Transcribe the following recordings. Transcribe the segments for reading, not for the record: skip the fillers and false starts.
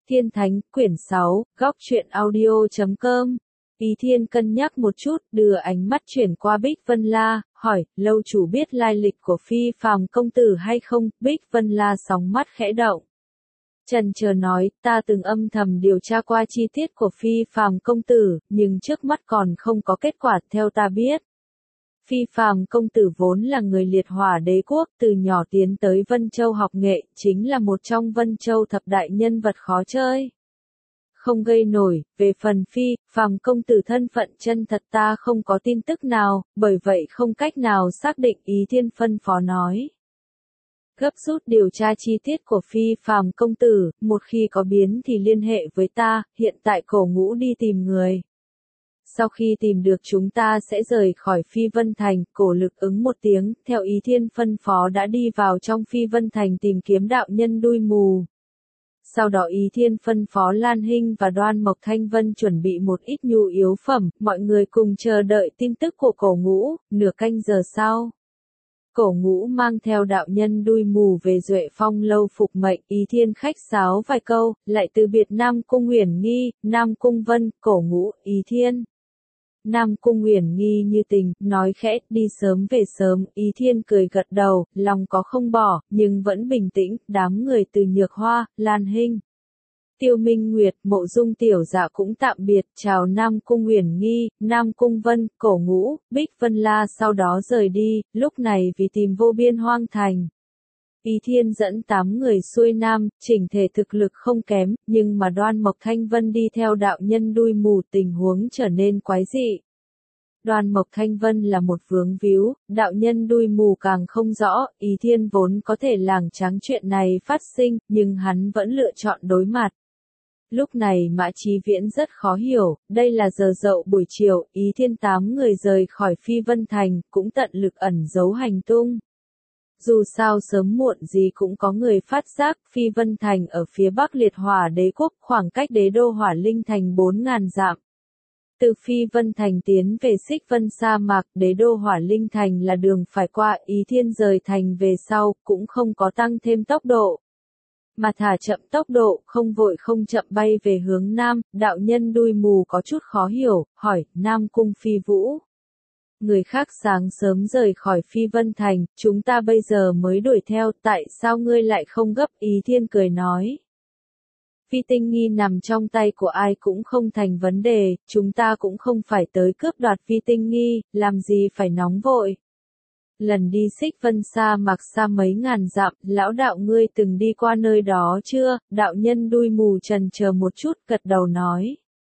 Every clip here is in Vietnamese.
Thiên Thánh, quyển 6, góc truyện audio.com. Ý Thiên cân nhắc một chút, đưa ánh mắt chuyển qua Bích Vân La, hỏi, lâu chủ biết lai lịch của Phi Phàm công tử hay không? Bích Vân La sóng mắt khẽ động. Chần chờ nói, ta từng âm thầm điều tra qua chi tiết của Phi Phàm công tử, nhưng trước mắt còn không có kết quả theo ta biết. Phi Phàm công tử vốn là người liệt hỏa đế quốc, từ nhỏ tiến tới Vân Châu học nghệ, chính là một trong Vân Châu thập đại nhân vật khó chơi. Không gây nổi, về phần Phi Phàm công tử thân phận chân thật ta không có tin tức nào, bởi vậy không cách nào xác định. Ý Thiên phân phó nói. Gấp rút điều tra chi tiết của Phi Phàm công tử, một khi có biến thì liên hệ với ta, hiện tại Cổ Ngũ đi tìm người. Sau khi tìm được chúng ta sẽ rời khỏi Phi Vân Thành. Cổ Lực ứng một tiếng, theo Ý Thiên phân phó đã đi vào trong Phi Vân Thành tìm kiếm đạo nhân đuôi mù. Sau đó Ý Thiên phân phó Lan Hinh và Đoan Mộc Thanh Vân chuẩn bị một ít nhu yếu phẩm, mọi người cùng chờ đợi tin tức của Cổ Ngũ. Nửa canh giờ sau, Cổ Ngũ mang theo đạo nhân đuôi mù về Duệ Phong lâu phục mệnh. Ý Thiên khách sáo vài câu, lại từ biệt Nam Cung Uyển Nghi, Nam Cung Vân, Cổ Ngũ, Ý Thiên. Nam Cung Uyển Nghi như tình, nói khẽ, đi sớm về sớm. Ý Thiên cười gật đầu, lòng có không bỏ, nhưng vẫn bình tĩnh. Đám người từ Nhược Hoa, Lan Hinh, Tiêu Minh Nguyệt, Mộ Dung Tiểu Dạ cũng tạm biệt, chào Nam Cung Uyển Nghi, Nam Cung Vân, Cổ Ngũ, Bích Vân La, sau đó rời đi. Lúc này vì tìm vô biên hoang thành, Ý Thiên dẫn 8 người xuôi nam, chỉnh thể thực lực không kém, nhưng mà Đoan Mộc Thanh Vân đi theo đạo nhân đuôi mù, tình huống trở nên quái dị. Đoan Mộc Thanh Vân là một vướng víu, đạo nhân đuôi mù càng không rõ. Ý Thiên vốn có thể lảng tránh chuyện này phát sinh, nhưng hắn vẫn lựa chọn đối mặt. Lúc này Mã Chí Viễn rất khó hiểu, đây là giờ dậu buổi chiều. Ý Thiên 8 người rời khỏi Phi Vân Thành, cũng tận lực ẩn giấu hành tung. Dù sao sớm muộn gì cũng có người phát giác. Phi Vân Thành ở phía bắc liệt hỏa đế quốc, khoảng cách đế đô Hỏa Linh Thành 4.000 dặm. Từ Phi Vân Thành tiến về Xích Vân sa mạc, đế đô Hỏa Linh Thành là đường phải qua. Ý Thiên rời thành về sau, cũng không có tăng thêm tốc độ, mà thả chậm tốc độ, không vội không chậm bay về hướng nam. Đạo nhân đuôi mù có chút khó hiểu, hỏi, Nam Cung Phi Vũ, người khác sáng sớm rời khỏi Phi Vân Thành, chúng ta bây giờ mới đuổi theo, tại sao ngươi lại không gấp? Ý Thiên cười nói. Phi Tinh Nghi nằm trong tay của ai cũng không thành vấn đề, chúng ta cũng không phải tới cướp đoạt Phi Tinh Nghi, làm gì phải nóng vội. Lần đi Xích Vân sa mạc xa mấy ngàn dặm, lão đạo ngươi từng đi qua nơi đó chưa? Đạo nhân đuôi mù chần chờ một chút, gật đầu nói.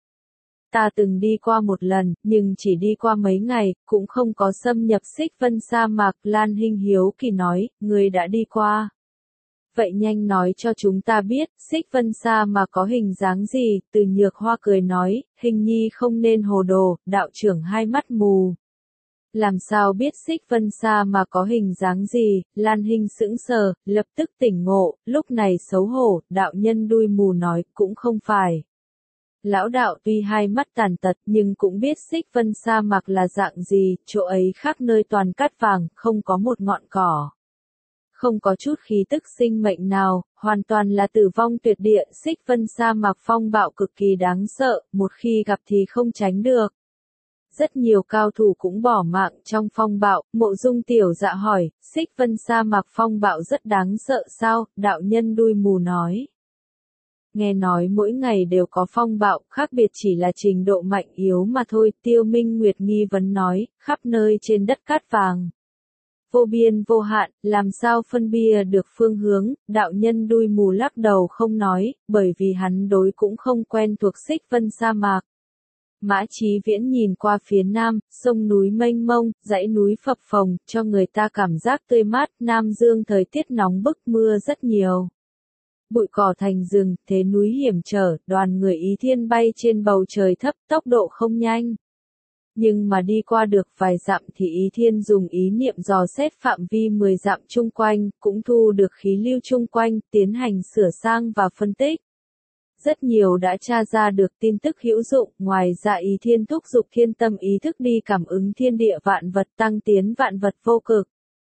Ta từng đi qua một lần, nhưng chỉ đi qua mấy ngày, cũng không có xâm nhập Xích Vân sa mạc. Lan Hinh hiếu kỳ nói, ngươi đã đi qua. Vậy nhanh nói cho chúng ta biết, Xích Vân sa mạc có hình dáng gì? Từ Nhược Hoa cười nói, Hình nhi không nên hồ đồ, đạo trưởng hai mắt mù. Làm sao biết Xích Vân sa mạc có hình dáng gì? Lan Hinh sững sờ, lập tức tỉnh ngộ, lúc này xấu hổ. Đạo nhân đuôi mù nói, cũng không phải. Lão đạo tuy hai mắt tàn tật nhưng cũng biết Xích Vân sa mạc là dạng gì, chỗ ấy khắp nơi toàn cát vàng, không có một ngọn cỏ, không có chút khí tức sinh mệnh nào, hoàn toàn là tử vong tuyệt địa. Xích Vân sa mạc phong bạo cực kỳ đáng sợ, một khi gặp thì không tránh được. Rất nhiều cao thủ cũng bỏ mạng trong phong bạo. Mộ Dung Tiểu Dạ hỏi, Xích Vân sa mạc phong bạo rất đáng sợ sao? Đạo nhân đuôi mù nói. Nghe nói mỗi ngày đều có phong bạo, khác biệt chỉ là trình độ mạnh yếu mà thôi. Tiêu Minh Nguyệt nghi vấn nói, khắp nơi trên đất cát vàng, vô biên vô hạn, làm sao phân biệt được phương hướng? Đạo nhân đuôi mù lắc đầu không nói, bởi vì hắn đối cũng không quen thuộc Xích Vân sa mạc. Mã Chí Viễn nhìn qua phía nam, sông núi mênh mông, dãy núi phập phồng, cho người ta cảm giác tươi mát. Nam Dương thời tiết nóng bức, mưa rất nhiều, bụi cỏ thành rừng, thế núi hiểm trở. Đoàn người Ý Thiên bay trên bầu trời thấp, tốc độ không nhanh. Nhưng mà đi qua được vài dặm thì Ý Thiên dùng ý niệm dò xét phạm vi 10 dặm chung quanh, cũng thu được khí lưu chung quanh, tiến hành sửa sang và phân tích. Rất nhiều đã tra ra được tin tức hữu dụng. Ngoài ra Ý Thiên thúc giục thiên tâm ý thức đi cảm ứng thiên địa vạn vật, tăng tiến vạn vật vô cực.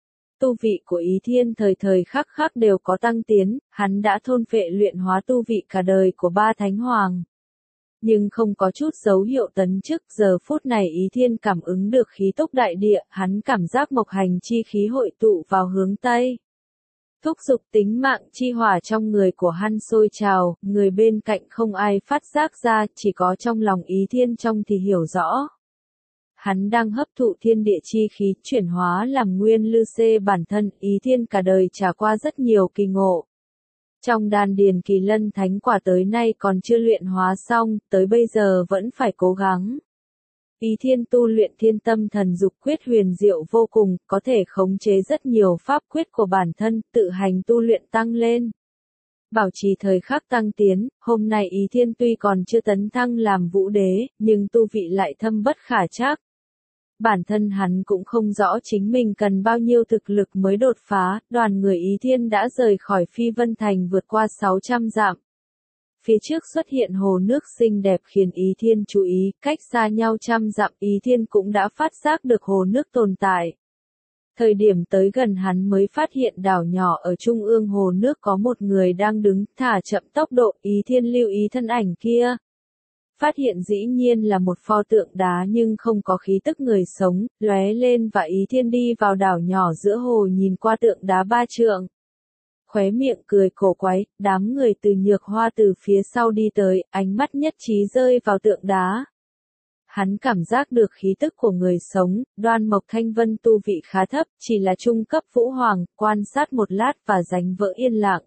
tu vị của Ý Thiên thời thời khắc khắc đều có tăng tiến, hắn đã thôn phệ luyện hóa tu vị cả đời của ba thánh hoàng. Nhưng không có chút dấu hiệu tấn chức, giờ phút này Ý Thiên cảm ứng được khí túc đại địa, hắn cảm giác mộc hành chi khí hội tụ vào hướng Tây. Thúc giục tính mạng chi hỏa trong người của hắn sôi trào, người bên cạnh không ai phát giác ra, chỉ có trong lòng Ý Thiên trong thì hiểu rõ. Hắn đang hấp thụ thiên địa chi khí, chuyển hóa làm nguyên lư xê bản thân. Ý Thiên cả đời trải qua rất nhiều kỳ ngộ. Trong đan điền kỳ lân thánh quả tới nay còn chưa luyện hóa xong, tới bây giờ vẫn phải cố gắng. Ý Thiên tu luyện thiên tâm thần dục quyết huyền diệu vô cùng, có thể khống chế rất nhiều pháp quyết của bản thân, tự hành tu luyện tăng lên. Bảo trì thời khắc tăng tiến, hôm nay Ý Thiên tuy còn chưa tấn thăng làm vũ đế, nhưng tu vị lại thâm bất khả trắc. Bản thân hắn cũng không rõ chính mình cần bao nhiêu thực lực mới đột phá, đoàn người Ý Thiên đã rời khỏi Phi Vân Thành vượt qua 600 dặm. Phía trước xuất hiện hồ nước xinh đẹp khiến Ý Thiên chú ý, cách xa nhau trăm dặm Ý Thiên cũng đã phát giác được hồ nước tồn tại. Thời điểm tới gần hắn mới phát hiện đảo nhỏ ở trung ương hồ nước có một người đang đứng, thả chậm tốc độ, Ý Thiên lưu ý thân ảnh kia. Phát hiện dĩ nhiên là một pho tượng đá nhưng không có khí tức người sống, lóe lên và Ý Thiên đi vào đảo nhỏ giữa hồ nhìn qua tượng đá 3 trượng. Khóe miệng cười cổ quái, đám người từ Nhược Hoa từ phía sau đi tới, ánh mắt nhất trí rơi vào tượng đá. Hắn cảm giác được khí tức của người sống, Đoan Mộc Thanh Vân tu vị khá thấp, chỉ là trung cấp vũ hoàng, quan sát một lát và đánh vỡ yên lặng.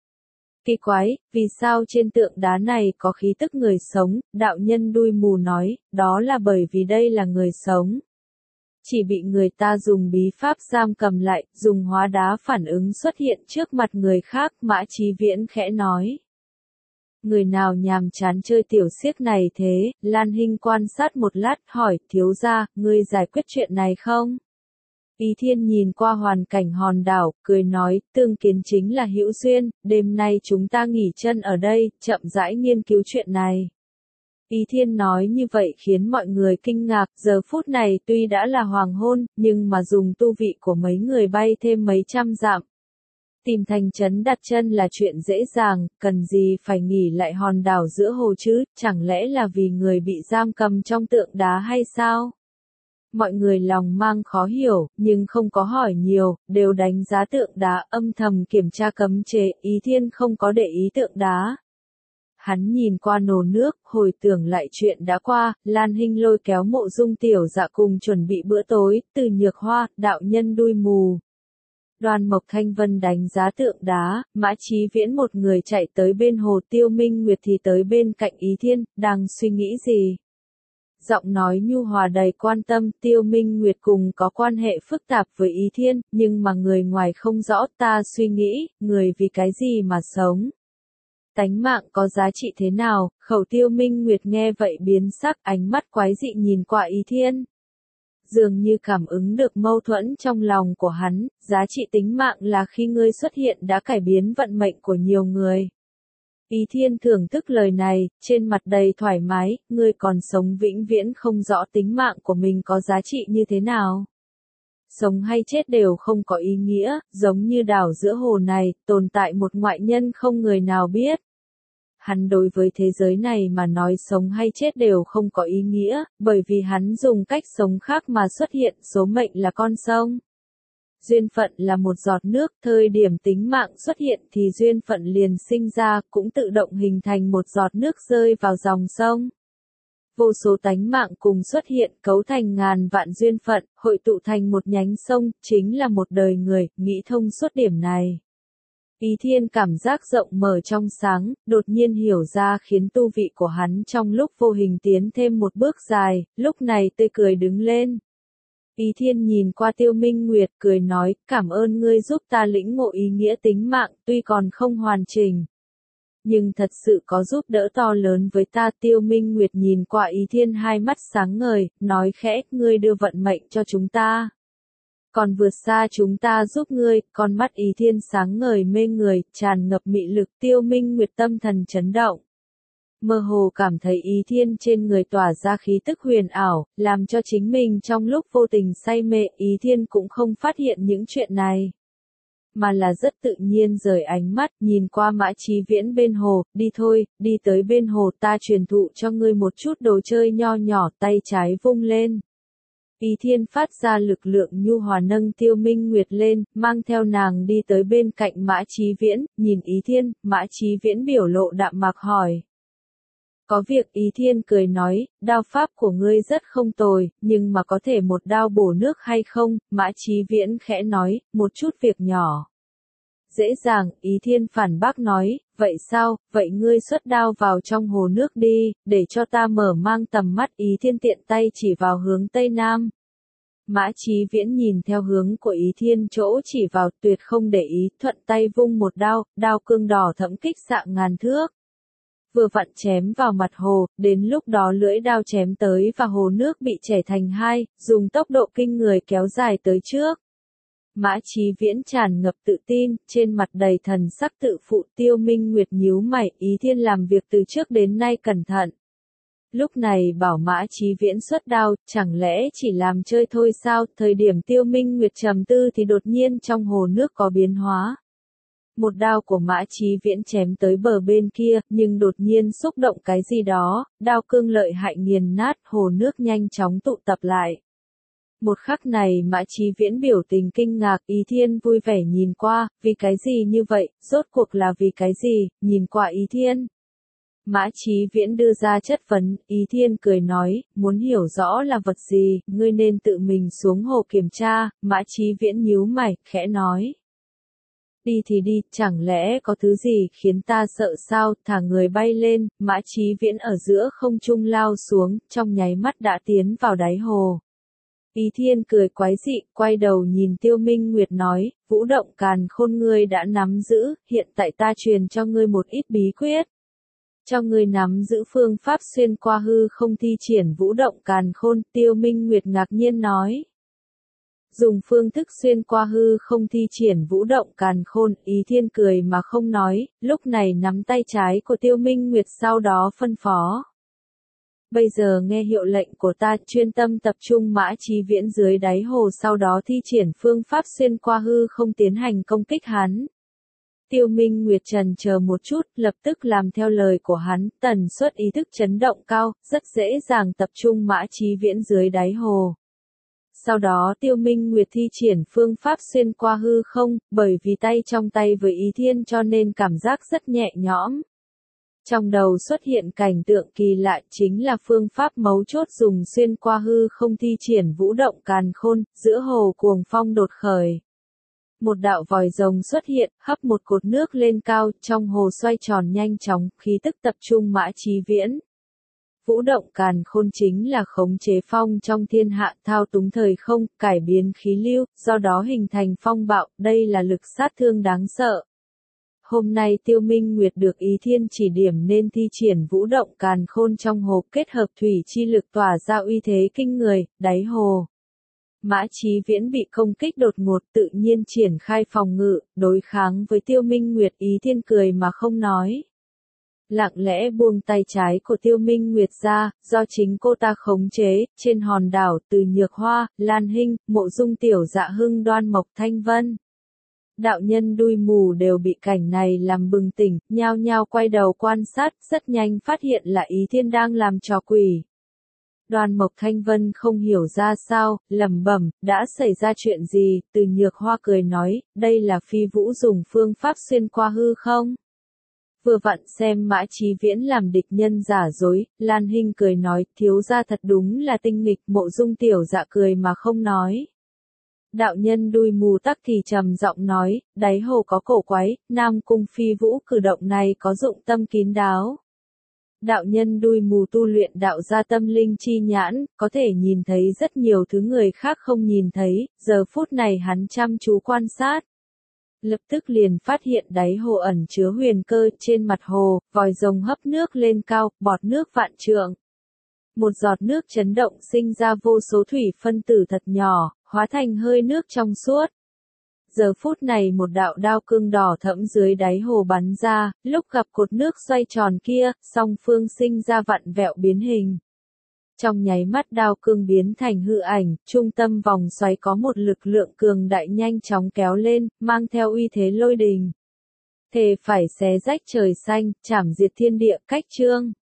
Kỳ quái, vì sao trên tượng đá này có khí tức người sống, đạo nhân đuôi mù nói, đó là bởi vì đây là người sống. Chỉ bị người ta dùng bí pháp giam cầm lại, dùng hóa đá phản ứng xuất hiện trước mặt người khác, Mã Chí Viễn khẽ nói. Người nào nhàm chán chơi tiểu xiếc này thế, Lan Hinh quan sát một lát hỏi, thiếu gia, ngươi giải quyết chuyện này không? Ý Thiên nhìn qua hoàn cảnh hòn đảo, cười nói, tương kiến chính là hữu duyên, đêm nay chúng ta nghỉ chân ở đây, chậm rãi nghiên cứu chuyện này. Ý Thiên nói như vậy khiến mọi người kinh ngạc, giờ phút này tuy đã là hoàng hôn, nhưng mà dùng tu vị của mấy người bay thêm mấy trăm dặm. Tìm thành trấn đặt chân là chuyện dễ dàng, cần gì phải nghỉ lại hòn đảo giữa hồ chứ, chẳng lẽ là vì người bị giam cầm trong tượng đá hay sao? Mọi người lòng mang khó hiểu, nhưng không có hỏi nhiều, đều đánh giá tượng đá, âm thầm kiểm tra cấm chế. Ý Thiên không có để ý tượng đá. Hắn nhìn qua nhồ nước, hồi tưởng lại chuyện đã qua, Lan Hinh lôi kéo Mộ Dung tiểu dạ cùng chuẩn bị bữa tối, từ Nhược Hoa, đạo nhân đuôi mù. Đoan Mộc Thanh Vân đánh giá tượng đá, Mã Chí Viễn một người chạy tới bên hồ, Tiêu Minh Nguyệt thì tới bên cạnh Ý Thiên, đang suy nghĩ gì? Giọng nói nhu hòa đầy quan tâm, Tiêu Minh Nguyệt cùng có quan hệ phức tạp với Ý Thiên, nhưng mà người ngoài không rõ, ta suy nghĩ, người vì cái gì mà sống? Tánh mạng có giá trị thế nào? Khẩu Tiêu Minh Nguyệt nghe vậy biến sắc, ánh mắt quái dị nhìn qua Ý Thiên. Dường như cảm ứng được mâu thuẫn trong lòng của hắn, giá trị tính mạng là khi ngươi xuất hiện đã cải biến vận mệnh của nhiều người. Ý Thiên thưởng thức lời này, trên mặt đầy thoải mái, ngươi còn sống vĩnh viễn không rõ tính mạng của mình có giá trị như thế nào. Sống hay chết đều không có ý nghĩa, giống như đảo giữa hồ này, tồn tại một ngoại nhân không người nào biết. Hắn đối với thế giới này mà nói sống hay chết đều không có ý nghĩa, bởi vì hắn dùng cách sống khác mà xuất hiện, số mệnh là con sông. Duyên phận là một giọt nước, thời điểm tính mạng xuất hiện thì duyên phận liền sinh ra, cũng tự động hình thành một giọt nước rơi vào dòng sông. Vô số tánh mạng cùng xuất hiện, cấu thành ngàn vạn duyên phận, hội tụ thành một nhánh sông, chính là một đời người, nghĩ thông suốt điểm này. Ý Thiên cảm giác rộng mở trong sáng, đột nhiên hiểu ra khiến tu vị của hắn trong lúc vô hình tiến thêm một bước dài, lúc này tươi cười đứng lên. Ý Thiên nhìn qua Tiêu Minh Nguyệt cười nói, cảm ơn ngươi giúp ta lĩnh ngộ ý nghĩa tính mạng, tuy còn không hoàn chỉnh. Nhưng thật sự có giúp đỡ to lớn với ta. Tiêu Minh Nguyệt nhìn qua Ý Thiên hai mắt sáng ngời, nói khẽ, ngươi đưa vận mệnh cho chúng ta. Còn vượt xa chúng ta giúp ngươi, con mắt Ý Thiên sáng ngời mê người, tràn ngập mị lực. Tiêu Minh Nguyệt tâm thần chấn động. Mơ hồ cảm thấy Ý Thiên trên người tỏa ra khí tức huyền ảo, làm cho chính mình trong lúc vô tình say mê. Ý Thiên cũng không phát hiện những chuyện này, mà là rất tự nhiên rời ánh mắt, nhìn qua Mã Chí Viễn bên hồ. Đi thôi, đi tới bên hồ, ta truyền thụ cho ngươi một chút đồ chơi nho nhỏ. Tay trái vung lên, Ý Thiên phát ra lực lượng nhu hòa nâng Tiêu Minh Nguyệt lên, mang theo nàng đi tới bên cạnh Mã Chí Viễn. Nhìn Ý Thiên, Mã Chí Viễn biểu lộ đạm mạc hỏi: có việc? Ý Thiên cười nói, đao pháp của ngươi rất không tồi, nhưng mà có thể một đao bổ nước hay không? Mã Chí Viễn khẽ nói, một chút việc nhỏ. Dễ dàng. Ý Thiên phản bác nói, vậy sao? Vậy ngươi xuất đao vào trong hồ nước đi, để cho ta mở mang tầm mắt. Ý Thiên tiện tay chỉ vào hướng Tây Nam. Mã Chí Viễn nhìn theo hướng của Ý Thiên chỗ chỉ vào, tuyệt không để ý, thuận tay vung một đao, đao cương đỏ thẫm kích xạ ngàn thước. Vừa vặn chém vào mặt hồ, đến lúc đó lưỡi đao chém tới và hồ nước bị chẻ thành hai, dùng tốc độ kinh người kéo dài tới trước. Mã Chí Viễn tràn ngập tự tin, trên mặt đầy thần sắc tự phụ. Tiêu Minh Nguyệt nhíu mày, Ý Thiên làm việc từ trước đến nay cẩn thận. Lúc này bảo Mã Chí Viễn xuất đao, chẳng lẽ chỉ làm chơi thôi sao? Thời điểm Tiêu Minh Nguyệt trầm tư thì đột nhiên trong hồ nước có biến hóa. Một đao của Mã Chí Viễn chém tới bờ bên kia, nhưng đột nhiên xúc động cái gì đó, đao cương lợi hại nghiền nát, hồ nước nhanh chóng tụ tập lại. Một khắc này Mã Chí Viễn biểu tình kinh ngạc. Ý Thiên vui vẻ nhìn qua, vì cái gì như vậy, rốt cuộc là vì cái gì? Nhìn qua Ý Thiên, Mã Chí Viễn đưa ra chất vấn. Ý Thiên cười nói, muốn hiểu rõ là vật gì, ngươi nên tự mình xuống hồ kiểm tra. Mã Chí Viễn nhíu mày, khẽ nói, đi thì đi, chẳng lẽ có thứ gì khiến ta sợ sao? Thả người bay lên, Mã Chí Viễn ở giữa không trung lao xuống, trong nháy mắt đã tiến vào đáy hồ. Ý Thiên cười quái dị, quay đầu nhìn Tiêu Minh Nguyệt nói, Vũ động càn khôn ngươi đã nắm giữ, hiện tại ta truyền cho ngươi một ít bí quyết. Cho ngươi nắm giữ phương pháp xuyên qua hư không thi triển vũ động càn khôn. Tiêu Minh Nguyệt ngạc nhiên nói, dùng phương thức xuyên qua hư không thi triển vũ động càn khôn. Ý Thiên cười mà không nói, lúc này nắm tay trái của Tiêu Minh Nguyệt, sau đó phân phó, bây giờ nghe hiệu lệnh của ta, chuyên tâm tập trung. Mã Chí Viễn dưới đáy hồ sau đó thi triển phương pháp xuyên qua hư không tiến hành công kích hắn. Tiêu Minh Nguyệt trần chờ một chút, lập tức làm theo lời của hắn, tần suất ý thức chấn động cao, rất dễ dàng tập trung Mã Chí Viễn dưới đáy hồ. Sau đó Tiêu Minh Nguyệt thi triển phương pháp xuyên qua hư không, bởi vì tay trong tay với Ý Thiên cho nên cảm giác rất nhẹ nhõm. Trong đầu xuất hiện cảnh tượng kỳ lạ, chính là phương pháp mấu chốt dùng xuyên qua hư không thi triển vũ động càn khôn. Giữa hồ cuồng phong đột khởi, một đạo vòi rồng xuất hiện, hấp một cột nước lên cao, trong hồ xoay tròn nhanh chóng, khí tức tập trung Mã Chí Viễn. Vũ động càn khôn chính là khống chế phong trong thiên hạ, thao túng thời không, cải biến khí lưu, do đó hình thành phong bạo, đây là lực sát thương đáng sợ. Hôm nay Tiêu Minh Nguyệt được Ý Thiên chỉ điểm nên thi triển vũ động càn khôn trong hồ, kết hợp thủy chi lực tỏa ra uy thế kinh người. Đáy hồ, Mã Chí Viễn bị công kích đột ngột, tự nhiên triển khai phòng ngự, đối kháng với Tiêu Minh Nguyệt. Ý Thiên cười mà không nói, lặng lẽ buông tay trái của Tiêu Minh Nguyệt ra, do chính cô ta khống chế. Trên hòn đảo, Từ Nhược Hoa, Lan Hinh, Mộ Dung Tiểu Dạ Hưng, Đoan Mộc Thanh Vân, đạo nhân đuôi mù đều bị cảnh này làm bừng tỉnh, nhao nhao quay đầu quan sát, rất nhanh phát hiện là Ý Thiên đang làm trò quỷ. Đoan Mộc Thanh Vân không hiểu ra sao, lẩm bẩm, đã xảy ra chuyện gì? Từ Nhược Hoa cười nói, đây là Phi Vũ dùng phương pháp xuyên qua hư không. Vừa vặn xem Mã Chí Viễn làm địch nhân giả dối. Lan Hinh cười nói, thiếu gia thật đúng là tinh nghịch. Mộ Dung Tiểu Dạ cười mà không nói. Đạo nhân đuôi mù tắc thì trầm giọng nói, đáy hồ có cổ quái, Nam Cung Phi Vũ cử động này có dụng tâm kín đáo. Đạo nhân đuôi mù tu luyện đạo gia tâm linh chi nhãn, có thể nhìn thấy rất nhiều thứ người khác không nhìn thấy. Giờ phút này hắn chăm chú quan sát, lập tức liền phát hiện đáy hồ ẩn chứa huyền cơ. Trên mặt hồ, vòi rồng hấp nước lên cao, bọt nước vạn trượng. Một giọt nước chấn động sinh ra vô số thủy phân tử thật nhỏ, hóa thành hơi nước trong suốt. Giờ phút này một đạo đao cương đỏ thẫm dưới đáy hồ bắn ra, lúc gặp cột nước xoay tròn kia, song phương sinh ra vặn vẹo biến hình. Trong nháy mắt đao cương biến thành hư ảnh, trung tâm vòng xoáy có một lực lượng cường đại nhanh chóng kéo lên, mang theo uy thế lôi đình. Thề phải xé rách trời xanh, chảm diệt thiên địa, cách chương.